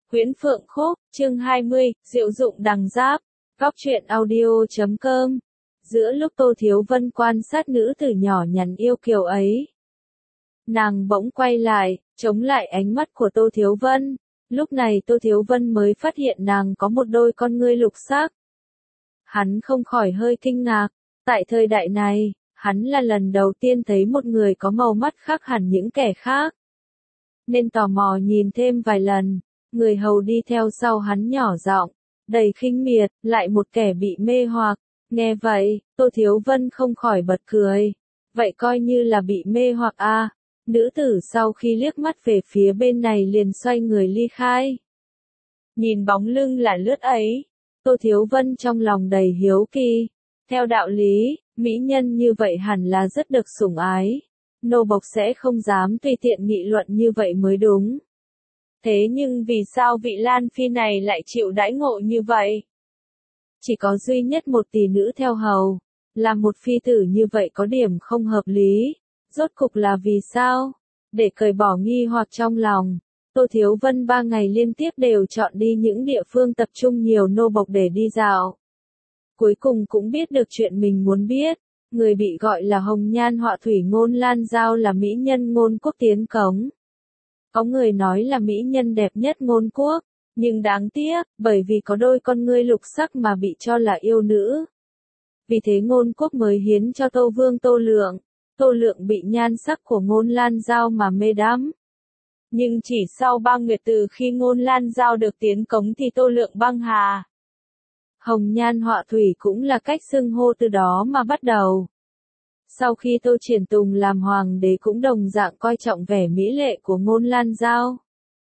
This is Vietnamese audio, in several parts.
Huyễn Phượng Khúc, chương 20, Diệu dụng đằng giáp, góc truyện audio.com. Giữa lúc Tô Thiếu Vân quan sát nữ tử nhỏ nhắn yêu kiều ấy, nàng bỗng quay lại, chống lại ánh mắt của Tô Thiếu Vân. Lúc này Tô Thiếu Vân mới phát hiện nàng có một đôi con ngươi lục sắc. Hắn không khỏi hơi kinh ngạc, tại thời đại này, hắn là lần đầu tiên thấy một người có màu mắt khác hẳn những kẻ khác. Nên tò mò nhìn thêm vài lần, người hầu đi theo sau hắn nhỏ giọng, đầy khinh miệt, lại một kẻ bị mê hoặc. Nghe vậy, Tô Thiếu Vân không khỏi bật cười. Vậy coi như là bị mê hoặc à? Nữ tử sau khi liếc mắt về phía bên này liền xoay người ly khai. Nhìn bóng lưng là lướt ấy, Tô Thiếu Vân trong lòng đầy hiếu kỳ. Theo đạo lý, mỹ nhân như vậy hẳn là rất được sủng ái. Nô bộc sẽ không dám tùy tiện nghị luận như vậy mới đúng. Thế nhưng vì sao vị Lan Phi này lại chịu đãi ngộ như vậy? Chỉ có duy nhất một tỷ nữ theo hầu, làm một phi tử như vậy có điểm không hợp lý. Rốt cục là vì sao? Để cởi bỏ nghi hoặc trong lòng, Tô Thiếu Vân 3 ngày liên tiếp đều chọn đi những địa phương tập trung nhiều nô bộc để đi dạo. Cuối cùng cũng biết được chuyện mình muốn biết. Người bị gọi là hồng nhan họa thủy Ngôn Lan Giao là mỹ nhân Ngôn Quốc tiến cống. Có người nói là mỹ nhân đẹp nhất Ngôn Quốc, nhưng đáng tiếc, bởi vì có đôi con ngươi lục sắc mà bị cho là yêu nữ. Vì thế Ngôn Quốc mới hiến cho Tô Vương Tô Lượng. Tô Lượng bị nhan sắc của Ngôn Lan Giao mà mê đắm. Nhưng chỉ sau 3 nguyệt từ khi Ngôn Lan Giao được tiến cống thì Tô Lượng băng hà. Hồng nhan họa thủy cũng là cách xưng hô từ đó mà bắt đầu. Sau khi Tô Triển Tùng làm hoàng đế cũng đồng dạng coi trọng vẻ mỹ lệ của Ngôn Lan Giao.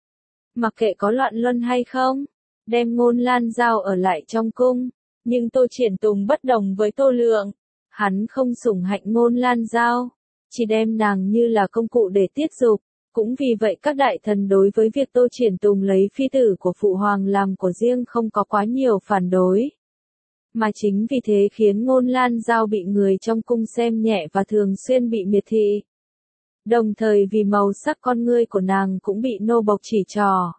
Mặc kệ có loạn luân hay không, đem Ngôn Lan Giao ở lại trong cung, nhưng Tô Triển Tùng bất đồng với Tô Lượng. Hắn không sủng hạnh Ngôn Lan Giao, chỉ đem nàng như là công cụ để tiết dục. Cũng vì vậy các đại thần đối với việc Tô Triển Tùng lấy phi tử của phụ hoàng làm của riêng không có quá nhiều phản đối. Mà chính vì thế khiến Ngôn Lan Giao bị người trong cung xem nhẹ và thường xuyên bị miệt thị. Đồng thời vì màu sắc con ngươi của nàng cũng bị nô bộc chỉ trỏ.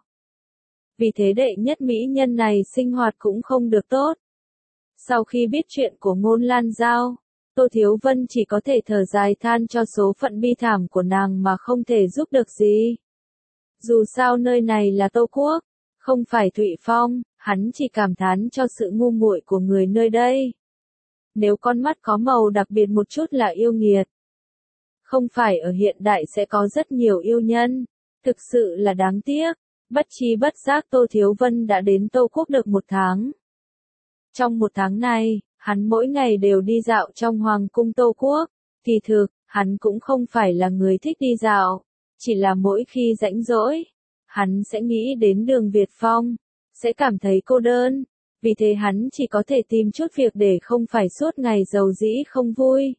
Vì thế đệ nhất mỹ nhân này sinh hoạt cũng không được tốt. Sau khi biết chuyện của Ngôn Lan Giao, Tô Thiếu Vân chỉ có thể thở dài than cho số phận bi thảm của nàng mà không thể giúp được gì. Dù sao nơi này là Tô Quốc, không phải Thụy Phong, hắn chỉ cảm thán cho sự ngu muội của người nơi đây. Nếu con mắt có màu đặc biệt một chút là yêu nghiệt. Không phải ở hiện đại sẽ có rất nhiều yêu nhân, thực sự là đáng tiếc. Bất chi bất giác Tô Thiếu Vân đã đến Tô Quốc được 1 tháng. Trong 1 tháng này, hắn mỗi ngày đều đi dạo trong Hoàng cung Tô Quốc. Kỳ thực, hắn cũng không phải là người thích đi dạo, chỉ là mỗi khi rảnh rỗi, hắn sẽ nghĩ đến Đường Việt Phong, sẽ cảm thấy cô đơn. Vì thế hắn chỉ có thể tìm chút việc để không phải suốt ngày rầu rĩ không vui.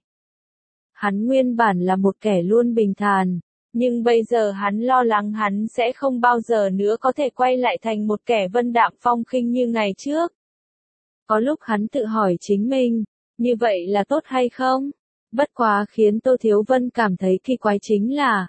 Hắn nguyên bản là một kẻ luôn bình thản, nhưng bây giờ hắn lo lắng hắn sẽ không bao giờ nữa có thể quay lại thành một kẻ vân đạm phong khinh như ngày trước. Có lúc hắn tự hỏi chính mình, như vậy là tốt hay không? Bất quá khiến Tô Thiếu Vân cảm thấy kỳ quái chính là,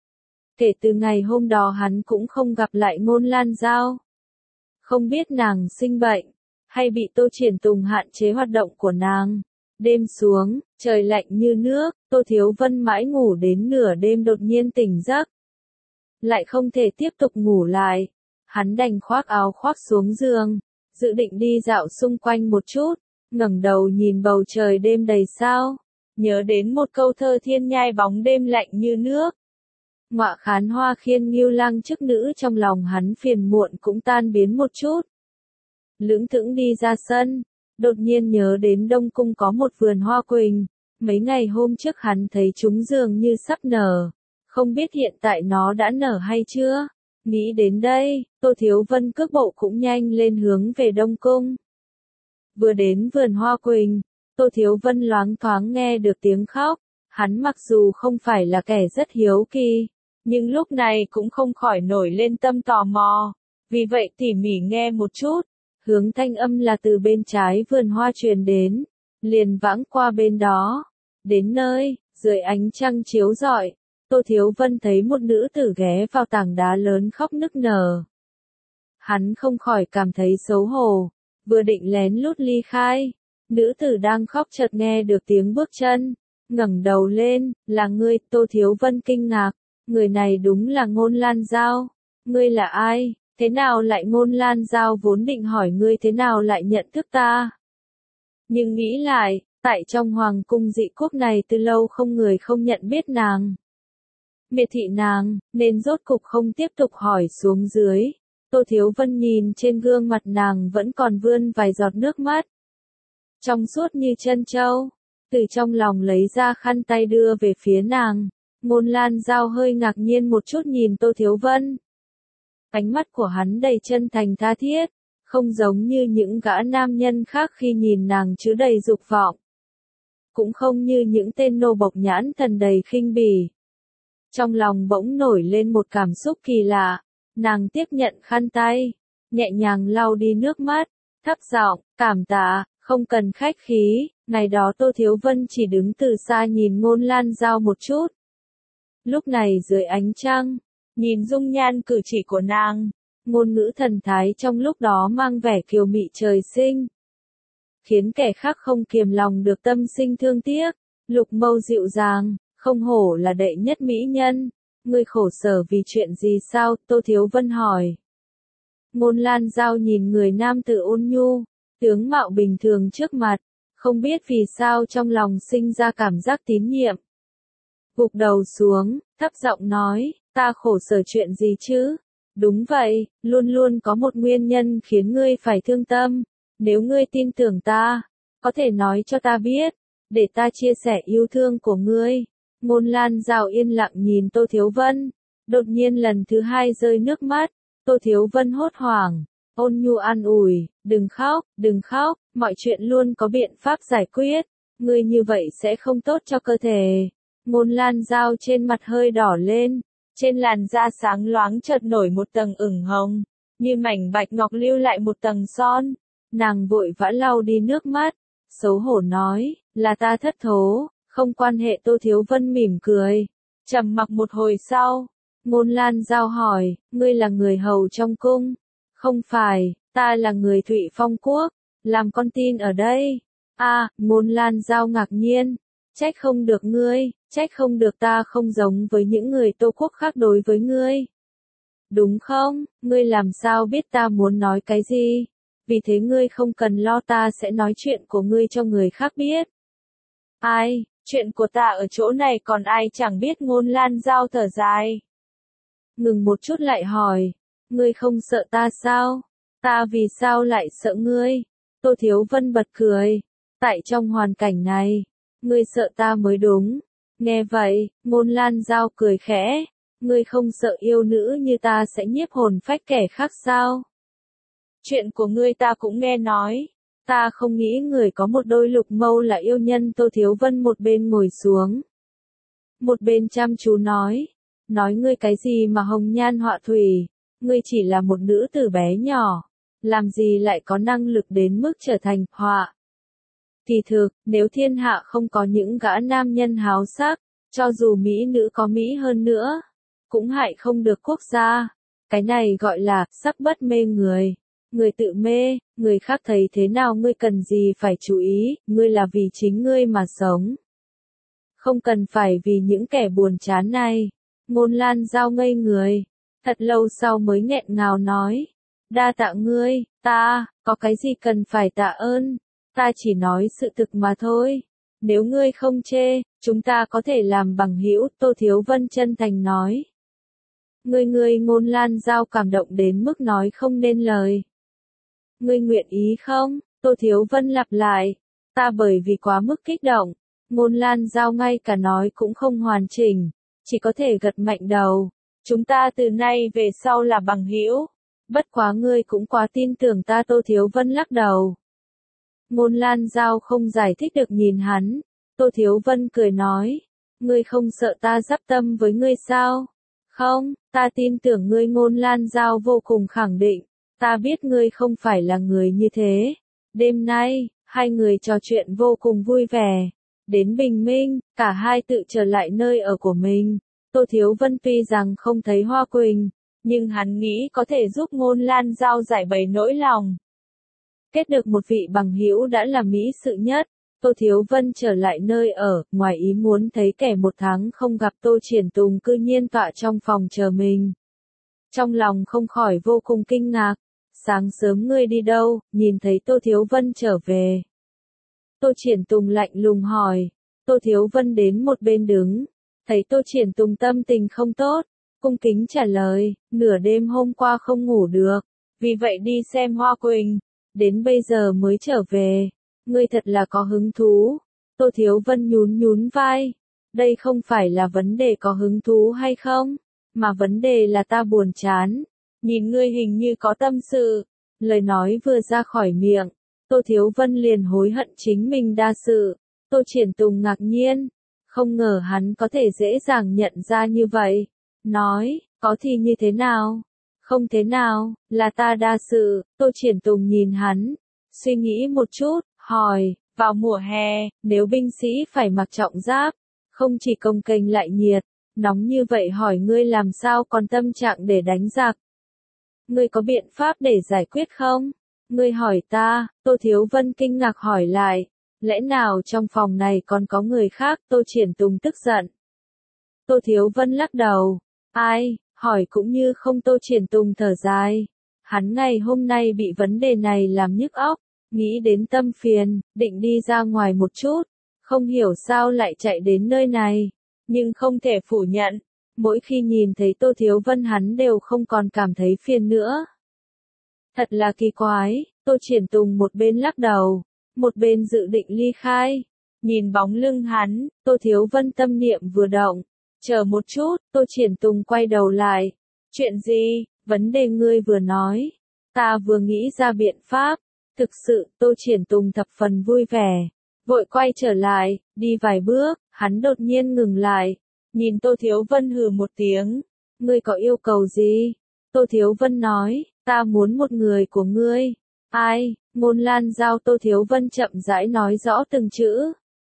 kể từ ngày hôm đó hắn cũng không gặp lại Ngôn Lan Giao. Không biết nàng sinh bệnh, hay bị Tô Triển Tùng hạn chế hoạt động của nàng. Đêm xuống, trời lạnh như nước, Tô Thiếu Vân mãi ngủ đến nửa đêm đột nhiên tỉnh giấc. Lại không thể tiếp tục ngủ lại, hắn đành khoác áo khoác xuống giường, dự định đi dạo xung quanh một chút, ngẩng đầu nhìn bầu trời đêm đầy sao, nhớ đến một câu thơ thiên nhai bóng đêm lạnh như nước. Ngọa khán hoa khiên nghiêu lang chức nữ trong lòng hắn phiền muộn cũng tan biến một chút. Lững thững đi ra sân, đột nhiên nhớ đến Đông Cung có một vườn hoa quỳnh, mấy ngày hôm trước hắn thấy chúng dường như sắp nở, không biết hiện tại nó đã nở hay chưa. Nghĩ đến đây, Tô Thiếu Vân cước bộ cũng nhanh lên hướng về Đông Cung. Vừa đến vườn hoa quỳnh, Tô Thiếu Vân loáng thoáng nghe được tiếng khóc. Hắn mặc dù không phải là kẻ rất hiếu kỳ, nhưng lúc này cũng không khỏi nổi lên tâm tò mò. Vì vậy tỉ mỉ nghe một chút, hướng thanh âm là từ bên trái vườn hoa truyền đến, liền vãng qua bên đó. Đến nơi, dưới ánh trăng chiếu rọi, Tô Thiếu Vân thấy một nữ tử ghé vào tảng đá lớn khóc nức nở. Hắn không khỏi cảm thấy xấu hổ, vừa định lén lút ly khai. Nữ tử đang khóc chợt nghe được tiếng bước chân, ngẩng đầu lên, là ngươi. Tô Thiếu Vân kinh ngạc, người này đúng là Ngôn Lan Giao. Ngươi là ai, thế nào lại? Ngôn Lan Giao vốn định hỏi ngươi thế nào lại nhận thức ta. Nhưng nghĩ lại, tại trong hoàng cung Dị Quốc này từ lâu không người không nhận biết nàng. Miệt thị nàng, nên rốt cục không tiếp tục hỏi xuống dưới. Tô Thiếu Vân nhìn trên gương mặt nàng vẫn còn vươn vài giọt nước mắt. Trong suốt như trân châu, từ trong lòng lấy ra khăn tay đưa về phía nàng. Ngôn Lan Giao hơi ngạc nhiên một chút nhìn Tô Thiếu Vân. Ánh mắt của hắn đầy chân thành tha thiết, không giống như những gã nam nhân khác khi nhìn nàng chứa đầy dục vọng. Cũng không như những tên nô bộc nhãn thần đầy khinh bỉ. Trong lòng bỗng nổi lên một cảm xúc kỳ lạ, nàng tiếp nhận khăn tay, nhẹ nhàng lau đi nước mắt, thấp giọng, cảm tạ, không cần khách khí. Ngày đó Tô Thiếu Vân chỉ đứng từ xa nhìn Ngôn Lan Giao một chút. Lúc này dưới ánh trăng, nhìn dung nhan cử chỉ của nàng, ngôn ngữ thần thái trong lúc đó mang vẻ kiều mị trời sinh, khiến kẻ khác không kiềm lòng được tâm sinh thương tiếc. Lục mâu dịu dàng, không hổ là đệ nhất mỹ nhân. Ngươi khổ sở vì chuyện gì sao? Tô Thiếu Vân hỏi. Ngôn Lan Giao nhìn người nam tử ôn nhu, tướng mạo bình thường trước mặt, không biết vì sao trong lòng sinh ra cảm giác tín nhiệm. Gục đầu xuống, thấp giọng nói, ta khổ sở chuyện gì chứ? Đúng vậy, luôn luôn có một nguyên nhân khiến ngươi phải thương tâm. Nếu ngươi tin tưởng ta, có thể nói cho ta biết, để ta chia sẻ yêu thương của ngươi. Ngôn Lan Giao yên lặng nhìn Tô Thiếu Vân, đột nhiên lần thứ hai rơi nước mắt. Tô Thiếu Vân hốt hoảng, ôn nhu an ủi, đừng khóc, mọi chuyện luôn có biện pháp giải quyết, ngươi như vậy sẽ không tốt cho cơ thể. Ngôn Lan Giao trên mặt hơi đỏ lên, trên làn da sáng loáng chợt nổi một tầng ửng hồng, như mảnh bạch ngọc lưu lại một tầng son. Nàng vội vã lau đi nước mắt, xấu hổ nói, là ta thất thố, không quan hệ. Tô Thiếu Vân mỉm cười, trầm mặc một hồi sau, Ngôn Lan Giao hỏi, ngươi là người hầu trong cung? Không phải, ta là người Thụy Phong Quốc, làm con tin ở đây. Ngôn Lan Giao ngạc nhiên, trách không được ngươi, trách không được ta không giống với những người Tô Quốc khác đối với ngươi. Đúng không, ngươi làm sao biết ta muốn nói cái gì? Vì thế ngươi không cần lo, ta sẽ nói chuyện của ngươi cho người khác biết. Ai, chuyện của ta ở chỗ này còn ai chẳng biết. Ngôn Lan Giao thở dài. Ngừng một chút lại hỏi, ngươi không sợ ta sao? Ta vì sao lại sợ ngươi? Tô Thiếu Vân bật cười, tại trong hoàn cảnh này, ngươi sợ ta mới đúng. Nghe vậy, Ngôn Lan Giao cười khẽ, ngươi không sợ yêu nữ như ta sẽ nhiếp hồn phách kẻ khác sao? Chuyện của ngươi ta cũng nghe nói, ta không nghĩ người có một đôi lục mâu là yêu nhân. Tô Thiếu Vân một bên ngồi xuống, một bên chăm chú nói ngươi cái gì mà hồng nhan họa thủy, ngươi chỉ là một nữ tử bé nhỏ, làm gì lại có năng lực đến mức trở thành họa. Kỳ thực, nếu thiên hạ không có những gã nam nhân háo sắc, cho dù mỹ nữ có mỹ hơn nữa, cũng hại không được quốc gia. Cái này gọi là sắc bất mê người. Người tự mê, người khác thấy thế nào ngươi cần gì phải chú ý, ngươi là vì chính ngươi mà sống. Không cần phải vì những kẻ buồn chán này. Ngôn Lan Giao ngây người, thật lâu sau mới nghẹn ngào nói, đa tạ ngươi. Ta, có cái gì cần phải tạ ơn, ta chỉ nói sự thực mà thôi. Nếu ngươi không chê, chúng ta có thể làm bằng hữu. Tô Thiếu Vân chân thành nói. Ngươi. Ngôn Lan Giao cảm động đến mức nói không nên lời. Ngươi nguyện ý không? Tô Thiếu Vân lặp lại. Ta bởi vì quá mức kích động, Ngôn Lan Giao ngay cả nói cũng không hoàn chỉnh, chỉ có thể gật mạnh đầu. Chúng ta từ nay về sau là bằng hữu. Bất quá ngươi cũng quá tin tưởng ta. Tô Thiếu Vân lắc đầu. Ngôn Lan Giao không giải thích được nhìn hắn. Tô Thiếu Vân cười nói, ngươi không sợ ta dắp tâm với ngươi sao? Không, ta tin tưởng ngươi. Ngôn Lan Giao vô cùng khẳng định, ta biết ngươi không phải là người như thế. Đêm nay, hai người trò chuyện vô cùng vui vẻ. Đến bình minh, cả hai tự trở lại nơi ở của mình. Tô Thiếu Vân tuy rằng không thấy Hoa Quỳnh, nhưng hắn nghĩ có thể giúp Ngôn Lan Giao giải bày nỗi lòng. Kết được một vị bằng hữu đã là mỹ sự nhất. Tô Thiếu Vân trở lại nơi ở, ngoài ý muốn thấy kẻ một tháng không gặp Tô Triển Tùng cư nhiên tọa trong phòng chờ mình. Trong lòng không khỏi vô cùng kinh ngạc. Sáng sớm ngươi đi đâu, nhìn thấy Tô Thiếu Vân trở về. Tô Triển Tùng lạnh lùng hỏi. Tô Thiếu Vân đến một bên đứng. Thấy Tô Triển Tùng tâm tình không tốt. Cung kính trả lời, nửa đêm hôm qua không ngủ được. Vì vậy đi xem Hoa Quỳnh. Đến bây giờ mới trở về. Ngươi thật là có hứng thú. Tô Thiếu Vân nhún nhún vai. Đây không phải là vấn đề có hứng thú hay không, mà vấn đề là ta buồn chán. Nhìn ngươi hình như có tâm sự. Lời nói vừa ra khỏi miệng, Tô Thiếu Vân liền hối hận chính mình đa sự. Tô Triển Tùng ngạc nhiên. Không ngờ hắn có thể dễ dàng nhận ra như vậy. Nói, có thì như thế nào? Không thế nào, là ta đa sự. Tô Triển Tùng nhìn hắn, suy nghĩ một chút, hỏi, vào mùa hè, nếu binh sĩ phải mặc trọng giáp, không chỉ công kênh lại nhiệt, nóng như vậy hỏi ngươi làm sao còn tâm trạng để đánh giặc? Ngươi có biện pháp để giải quyết không? Ngươi hỏi ta, Tô Thiếu Vân kinh ngạc hỏi lại, lẽ nào trong phòng này còn có người khác? Tô Triển Tùng tức giận. Tô Thiếu Vân lắc đầu, ai, hỏi cũng như không. Tô Triển Tùng thở dài. Hắn ngày hôm nay bị vấn đề này làm nhức óc, nghĩ đến tâm phiền, định đi ra ngoài một chút, không hiểu sao lại chạy đến nơi này, nhưng không thể phủ nhận, mỗi khi nhìn thấy Tô Thiếu Vân hắn đều không còn cảm thấy phiền nữa. Thật là kỳ quái, Tô Triển Tùng một bên lắc đầu, một bên dự định ly khai, nhìn bóng lưng hắn, Tô Thiếu Vân tâm niệm vừa động. Chờ một chút, Tô Triển Tùng quay đầu lại. Chuyện gì? Vấn đề ngươi vừa nói. Ta vừa nghĩ ra biện pháp. Thực sự, Tô Triển Tùng thập phần vui vẻ. Vội quay trở lại, đi vài bước, hắn đột nhiên ngừng lại. Nhìn Tô Thiếu Vân hừ một tiếng. Ngươi có yêu cầu gì? Tô Thiếu Vân nói, ta muốn một người của ngươi. Ai? Ngôn Lan Giao. Tô Thiếu Vân chậm rãi nói rõ từng chữ.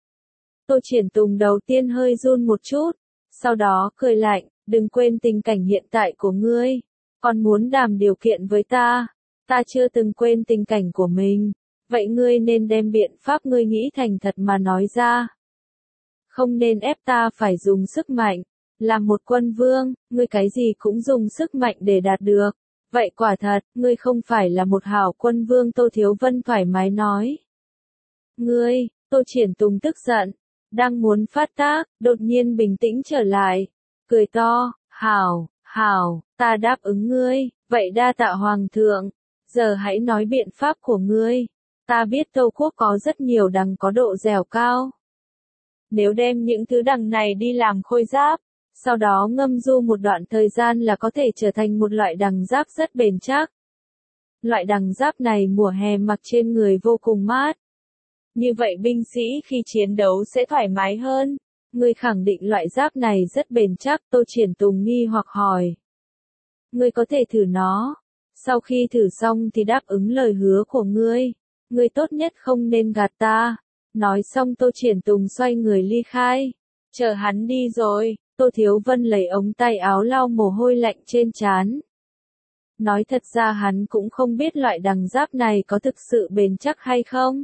Tô Triển Tùng đầu tiên hơi run một chút. Sau đó cười lạnh, đừng quên tình cảnh hiện tại của ngươi. Còn muốn đàm điều kiện với ta. Ta chưa từng quên tình cảnh của mình. Vậy ngươi nên đem biện pháp ngươi nghĩ thành thật mà nói ra. Không nên ép ta phải dùng sức mạnh. Làm một quân vương, ngươi cái gì cũng dùng sức mạnh để đạt được. Vậy quả thật, ngươi không phải là một hảo quân vương. Tô Thiếu Vân thoải mái nói. Ngươi, Tô Triển Tùng tức giận. Đang muốn phát tác, đột nhiên bình tĩnh trở lại. Cười to, hảo, hảo, ta đáp ứng ngươi, vậy đa tạ Hoàng thượng. Giờ hãy nói biện pháp của ngươi. Ta biết Tô Quốc có rất nhiều đằng có độ dẻo cao. Nếu đem những thứ đằng này đi làm khôi giáp, sau đó ngâm du một đoạn thời gian là có thể trở thành một loại đằng giáp rất bền chắc. Loại đằng giáp này mùa hè mặc trên người vô cùng mát. Như vậy binh sĩ khi chiến đấu sẽ thoải mái hơn. Ngươi khẳng định loại giáp này rất bền chắc. Tô Triển Tùng nghi hoặc hỏi. Ngươi có thể thử nó. Sau khi thử xong thì đáp ứng lời hứa của ngươi. Ngươi tốt nhất không nên gạt ta. Nói xong Tô Triển Tùng xoay người ly khai. Chờ hắn đi rồi, Tô Thiếu Vân lấy ống tay áo lau mồ hôi lạnh trên trán. Nói thật ra hắn cũng không biết loại đằng giáp này có thực sự bền chắc hay không.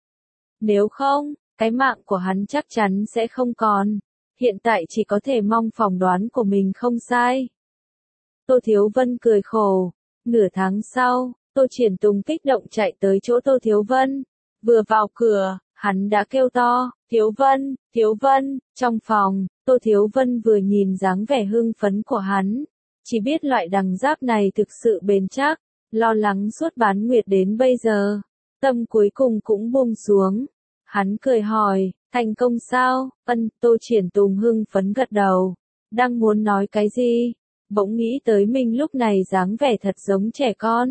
Nếu không, cái mạng của hắn chắc chắn sẽ không còn. Hiện tại chỉ có thể mong phỏng đoán của mình không sai. Tô Thiếu Vân cười khổ. Nửa tháng sau, Tô Triển Tùng kích động chạy tới chỗ Tô Thiếu Vân. Vừa vào cửa, hắn đã kêu to, Thiếu Vân, Thiếu Vân. Trong phòng, Tô Thiếu Vân vừa nhìn dáng vẻ hưng phấn của hắn. Chỉ biết loại đằng giáp này thực sự bền chắc, lo lắng suốt bán nguyệt đến bây giờ. Tâm cuối cùng cũng buông xuống. Hắn cười hỏi, thành công sao? Tô Triển Tùng hưng phấn gật đầu. Đang muốn nói cái gì? Bỗng nghĩ tới mình lúc này dáng vẻ thật giống trẻ con.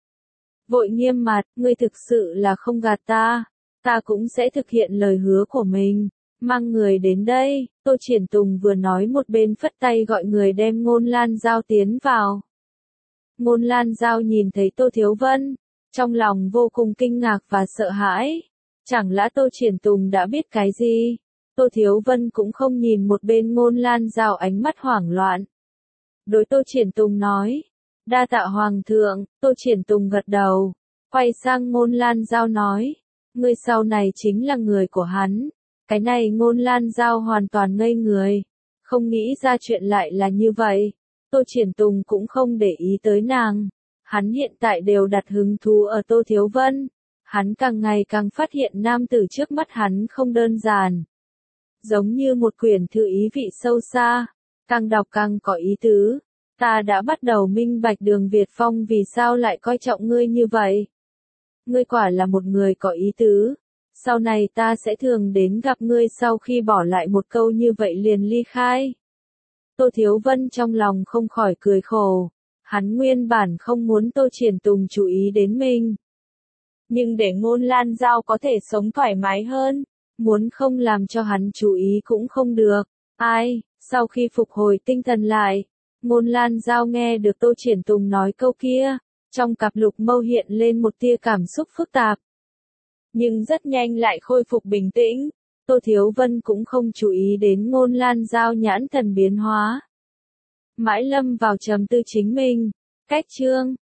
Vội nghiêm mặt, ngươi thực sự là không gạt ta. Ta cũng sẽ thực hiện lời hứa của mình. Mang người đến đây. Tô Triển Tùng vừa nói một bên phất tay gọi người đem Ngôn Lan Giao tiến vào. Ngôn Lan Giao nhìn thấy Tô Thiếu Vân. Trong lòng vô cùng kinh ngạc và sợ hãi. Chẳng lẽ Tô Triển Tùng đã biết cái gì? Tô Thiếu Vân cũng không nhìn một bên Ngôn Lan Giao ánh mắt hoảng loạn. Đối Tô Triển Tùng nói, Đa tạ Hoàng thượng, Tô Triển Tùng gật đầu, quay sang Ngôn Lan Giao nói, ngươi sau này chính là người của hắn. Cái này Ngôn Lan Giao hoàn toàn ngây người, không nghĩ ra chuyện lại là như vậy. Tô Triển Tùng cũng không để ý tới nàng, hắn hiện tại đều đặt hứng thú ở Tô Thiếu Vân. Hắn càng ngày càng phát hiện nam tử trước mắt hắn không đơn giản. Giống như một quyển thư ý vị sâu xa, càng đọc càng có ý tứ. Ta đã bắt đầu minh bạch Đường Việt Phong vì sao lại coi trọng ngươi như vậy. Ngươi quả là một người có ý tứ. Sau này ta sẽ thường đến gặp ngươi sau khi bỏ lại một câu như vậy liền ly khai. Tô Thiếu Vân trong lòng không khỏi cười khổ. Hắn nguyên bản không muốn Tô Triển Tùng chú ý đến mình. Nhưng để Ngôn Lan Giao có thể sống thoải mái hơn, muốn không làm cho hắn chú ý cũng không được. Ai, sau khi phục hồi tinh thần lại, Ngôn Lan Giao nghe được Tô Triển Tùng nói câu kia, trong cặp lục mâu hiện lên một tia cảm xúc phức tạp. Nhưng rất nhanh lại khôi phục bình tĩnh, Tô Thiếu Vân cũng không chú ý đến Ngôn Lan Giao nhãn thần biến hóa. Mãi lâm vào trầm tư chính mình, cách chương.